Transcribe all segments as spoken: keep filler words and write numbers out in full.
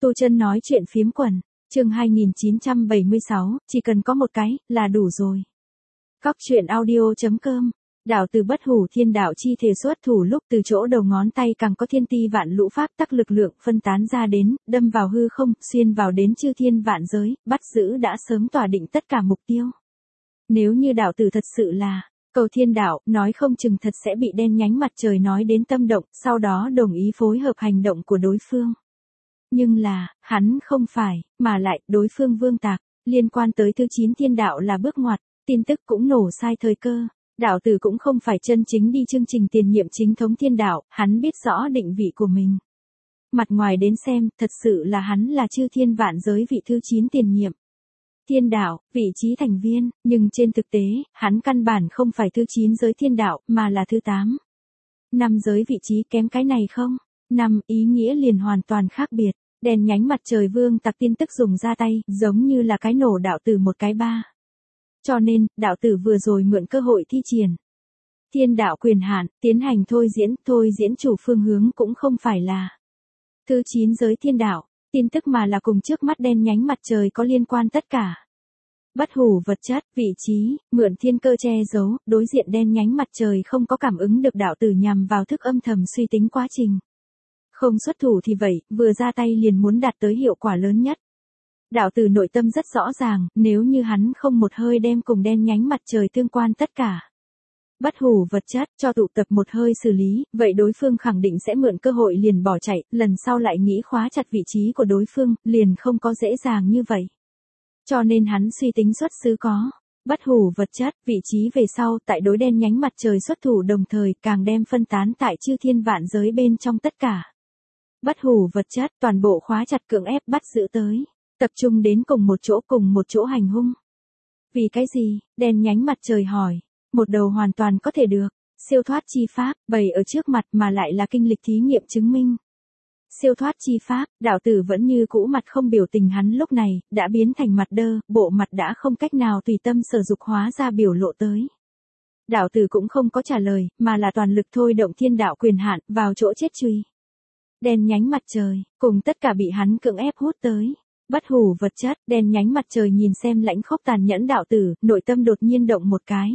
Tu Chân nói chuyện phiếm quần, chương hai nghìn chín trăm bảy mươi sáu, chỉ cần có một cái, là đủ rồi. Cóc truyện audio chấm com, đạo từ bất hủ thiên đạo chi thể xuất thủ lúc từ chỗ đầu ngón tay càng có thiên ti vạn lũ pháp tắc lực lượng phân tán ra đến, đâm vào hư không, xuyên vào đến chư thiên vạn giới, bắt giữ đã sớm tỏa định tất cả mục tiêu. Nếu như đạo tử thật sự là cầu thiên đạo, nói không chừng thật sẽ bị đen nhánh mặt trời nói đến tâm động, sau đó đồng ý phối hợp hành động của đối phương. Nhưng là, hắn không phải, mà lại, đối phương vương tạc, liên quan tới thứ chín thiên đạo là bước ngoặt, tin tức cũng nổ sai thời cơ. Đạo tử cũng không phải chân chính đi chương trình tiền nhiệm chính thống thiên đạo, hắn biết rõ định vị của mình. Mặt ngoài đến xem, thật sự là hắn là chư thiên vạn giới vị thứ chín tiền nhiệm. Thiên đạo, vị trí thành viên, nhưng trên thực tế, hắn căn bản không phải thứ chín giới thiên đạo, mà là thứ tám. Năm giới vị trí kém cái này không? Năm, ý nghĩa liền hoàn toàn khác biệt. Đèn nhánh mặt trời vương tặc tin tức dùng ra tay, giống như là cái nổ đạo tử một cái ba. Cho nên, đạo tử vừa rồi mượn cơ hội thi triển thiên đạo quyền hạn, tiến hành thôi diễn, thôi diễn chủ phương hướng cũng không phải là thứ chín giới thiên đạo, tin tức mà là cùng trước mắt đen nhánh mặt trời có liên quan tất cả. Bất hủ vật chất, vị trí, mượn thiên cơ che giấu, đối diện đen nhánh mặt trời không có cảm ứng được đạo tử nhằm vào thức âm thầm suy tính quá trình. Không xuất thủ thì vậy, vừa ra tay liền muốn đạt tới hiệu quả lớn nhất. Đạo tử nội tâm rất rõ ràng, nếu như hắn không một hơi đem cùng đen nhánh mặt trời tương quan tất cả. Bất hủ vật chất, cho tụ tập một hơi xử lý, vậy đối phương khẳng định sẽ mượn cơ hội liền bỏ chạy, lần sau lại nghĩ khóa chặt vị trí của đối phương, liền không có dễ dàng như vậy. Cho nên hắn suy tính xuất xứ có. Bất hủ vật chất, vị trí về sau, tại đối đen nhánh mặt trời xuất thủ đồng thời, càng đem phân tán tại chư thiên vạn giới bên trong tất cả. Bất hủ vật chất, toàn bộ khóa chặt cưỡng ép bắt giữ tới. Tập trung đến cùng một chỗ cùng một chỗ hành hung. Vì cái gì? Đen nhánh mặt trời hỏi. Một đầu hoàn toàn có thể được. Siêu thoát chi pháp, bày ở trước mặt mà lại là kinh lịch thí nghiệm chứng minh. Siêu thoát chi pháp, đạo tử vẫn như cũ mặt không biểu tình hắn lúc này, đã biến thành mặt đơ, bộ mặt đã không cách nào tùy tâm sở dục hóa ra biểu lộ tới. Đạo tử cũng không có trả lời, mà là toàn lực thôi động thiên đạo quyền hạn, vào chỗ chết truy. Đen nhánh mặt trời, cùng tất cả bị hắn cưỡng ép hút tới. Bất hủ vật chất, đen nhánh mặt trời nhìn xem lãnh khốc tàn nhẫn đạo tử, nội tâm đột nhiên động một cái.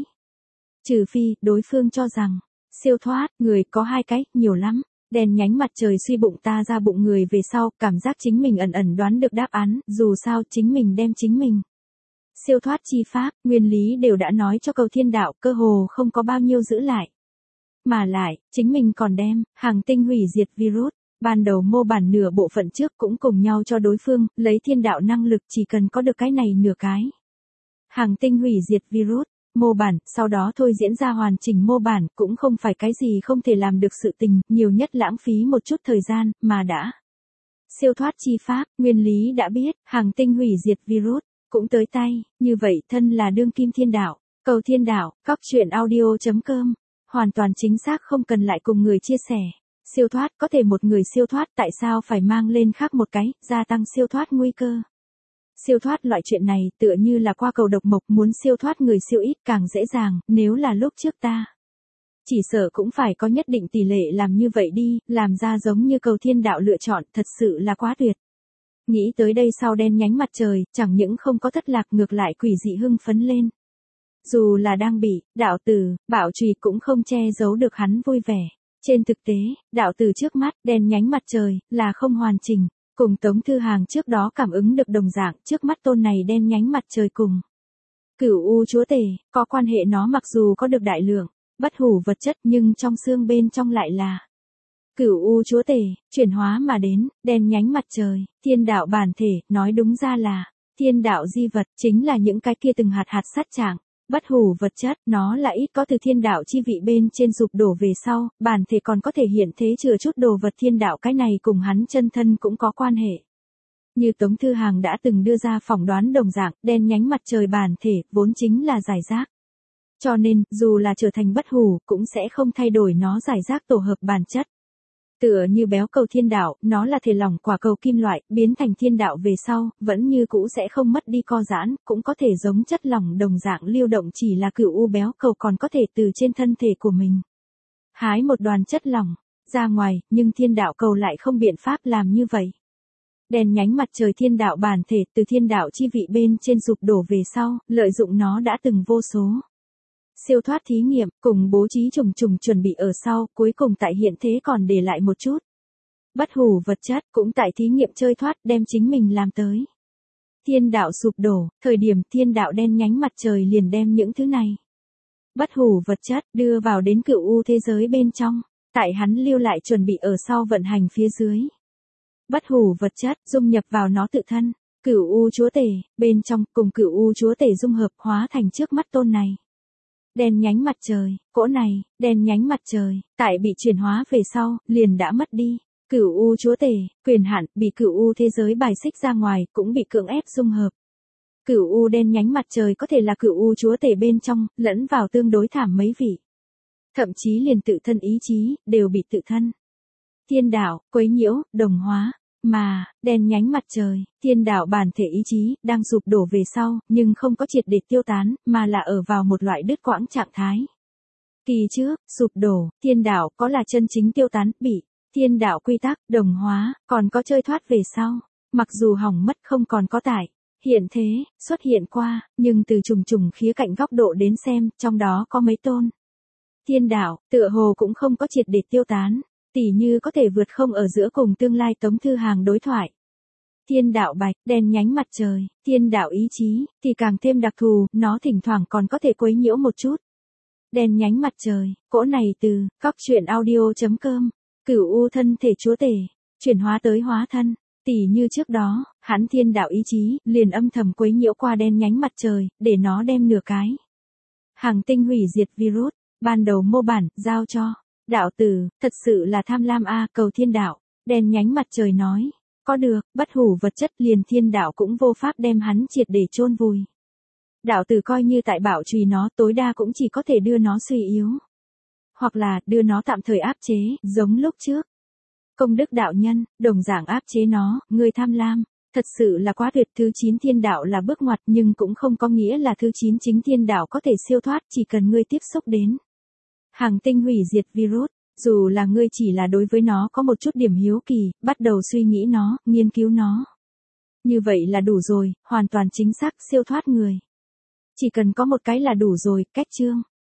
Trừ phi, đối phương cho rằng, siêu thoát, người có hai cái, nhiều lắm. Đèn nhánh mặt trời suy bụng ta ra bụng người về sau, cảm giác chính mình ẩn ẩn đoán được đáp án, dù sao chính mình đem chính mình. Siêu thoát chi pháp, nguyên lý đều đã nói cho cầu thiên đạo, cơ hồ không có bao nhiêu giữ lại. Mà lại, chính mình còn đem, hàng tinh hủy diệt virus, ban đầu mô bản nửa bộ phận trước cũng cùng nhau cho đối phương, lấy thiên đạo năng lực chỉ cần có được cái này nửa cái. Hàng tinh hủy diệt virus. Mô bản, sau đó thôi diễn ra hoàn chỉnh mô bản, cũng không phải cái gì không thể làm được sự tình, nhiều nhất lãng phí một chút thời gian, mà đã. Siêu thoát chi pháp, nguyên lý đã biết, hàng tinh hủy diệt virus, cũng tới tay, như vậy thân là đương kim thiên đạo, cầu thiên đạo, cóc truyện audio chấm com, hoàn toàn chính xác không cần lại cùng người chia sẻ. Siêu thoát, có thể một người siêu thoát tại sao phải mang lên khác một cái, gia tăng siêu thoát nguy cơ. Siêu thoát loại chuyện này tựa như là qua cầu độc mộc muốn siêu thoát người siêu ít càng dễ dàng, nếu là lúc trước ta. Chỉ sợ cũng phải có nhất định tỷ lệ làm như vậy đi, làm ra giống như cầu thiên đạo lựa chọn, thật sự là quá tuyệt. Nghĩ tới đây sau đen nhánh mặt trời, chẳng những không có thất lạc ngược lại quỷ dị hưng phấn lên. Dù là đang bị, đạo tử, bảo trùy cũng không che giấu được hắn vui vẻ. Trên thực tế, đạo tử trước mắt, đen nhánh mặt trời, là không hoàn chỉnh. Cùng Tống Thư Hàng trước đó cảm ứng được đồng dạng, trước mắt tôn này đen nhánh mặt trời cùng. Cửu U chúa tể, có quan hệ nó mặc dù có được đại lượng, bất hủ vật chất nhưng trong xương bên trong lại là. Cửu U chúa tể, chuyển hóa mà đến, đen nhánh mặt trời, thiên đạo bản thể, nói đúng ra là, thiên đạo di vật, chính là những cái kia từng hạt hạt sát trạng. Bất hủ vật chất, nó là ít có từ thiên đạo chi vị bên trên sụp đổ về sau, bản thể còn có thể hiện thế chừa chút đồ vật thiên đạo cái này cùng hắn chân thân cũng có quan hệ. Như Tống Thư Hàng đã từng đưa ra phỏng đoán đồng dạng, đen nhánh mặt trời bản thể, vốn chính là giải rác. Cho nên, dù là trở thành bất hủ, cũng sẽ không thay đổi nó giải rác tổ hợp bản chất. Tựa như béo cầu thiên đạo, nó là thể lỏng quả cầu kim loại, biến thành thiên đạo về sau, vẫn như cũ sẽ không mất đi co giãn, cũng có thể giống chất lỏng đồng dạng lưu động chỉ là cửu u béo cầu còn có thể từ trên thân thể của mình. Hái một đoàn chất lỏng, ra ngoài, nhưng thiên đạo cầu lại không biện pháp làm như vậy. Đèn nhánh mặt trời thiên đạo bản thể từ thiên đạo chi vị bên trên sụp đổ về sau, lợi dụng nó đã từng vô số. Siêu thoát thí nghiệm, cùng bố trí trùng trùng chuẩn bị ở sau, cuối cùng tại hiện thế còn để lại một chút. Bất hủ vật chất, cũng tại thí nghiệm chơi thoát đem chính mình làm tới. Thiên đạo sụp đổ, thời điểm thiên đạo đen nhánh mặt trời liền đem những thứ này. Bất hủ vật chất đưa vào đến cựu u thế giới bên trong, tại hắn lưu lại chuẩn bị ở sau vận hành phía dưới. Bất hủ vật chất dung nhập vào nó tự thân, cửu u chúa tể, bên trong cùng cửu u chúa tể dung hợp hóa thành trước mắt tôn này. Đèn nhánh mặt trời, cỗ này, đèn nhánh mặt trời, tại bị chuyển hóa về sau, liền đã mất đi. Cửu u chúa tể, quyền hạn bị cửu u thế giới bài xích ra ngoài, cũng bị cưỡng ép dung hợp. Cửu u đen nhánh mặt trời có thể là cửu u chúa tể bên trong, lẫn vào tương đối thảm mấy vị. Thậm chí liền tự thân ý chí, đều bị tự thân. Thiên đạo, quấy nhiễu, đồng hóa, mà, đen nhánh mặt trời, thiên đạo bản thể ý chí, đang sụp đổ về sau, nhưng không có triệt để tiêu tán, mà là ở vào một loại đứt quãng trạng thái. Kỳ trước, sụp đổ, thiên đạo có là chân chính tiêu tán, bị, thiên đạo quy tắc, đồng hóa, còn có chơi thoát về sau, mặc dù hỏng mất không còn có tại. Hiện thế, xuất hiện qua, nhưng từ trùng trùng khía cạnh góc độ đến xem, trong đó có mấy tôn. Thiên đạo, tựa hồ cũng không có triệt để tiêu tán, tỉ như có thể vượt không ở giữa cùng tương lai Tống Thư Hàng đối thoại. Thiên đạo bạch, đèn nhánh mặt trời, thiên đạo ý chí, thì càng thêm đặc thù, nó thỉnh thoảng còn có thể quấy nhiễu một chút. Đèn nhánh mặt trời, cỗ này từ, cóc truyện audio chấm com, cửu u thân thể chúa tể, chuyển hóa tới hóa thân. Tỉ như trước đó, hắn thiên đạo ý chí, liền âm thầm quấy nhiễu qua đen nhánh mặt trời, để nó đem nửa cái. Hàng tinh hủy diệt virus, ban đầu mô bản, giao cho. Đạo tử, thật sự là tham lam a cầu thiên đạo. Đen nhánh mặt trời nói, có được, bất hủ vật chất liền thiên đạo cũng vô pháp đem hắn triệt để chôn vùi. Đạo tử coi như tại bảo trì nó tối đa cũng chỉ có thể đưa nó suy yếu. Hoặc là, đưa nó tạm thời áp chế, giống lúc trước. Công đức đạo nhân, đồng dạng áp chế nó, người tham lam, thật sự là quá tuyệt. Thứ chín thiên đạo là bước ngoặt nhưng cũng không có nghĩa là thứ chín chính thiên đạo có thể siêu thoát, chỉ cần ngươi tiếp xúc đến. Hàng tinh hủy diệt virus, dù là ngươi chỉ là đối với nó có một chút điểm hiếu kỳ, bắt đầu suy nghĩ nó, nghiên cứu nó. Như vậy là đủ rồi, hoàn toàn chính xác siêu thoát người. Chỉ cần có một cái là đủ rồi, cách chương.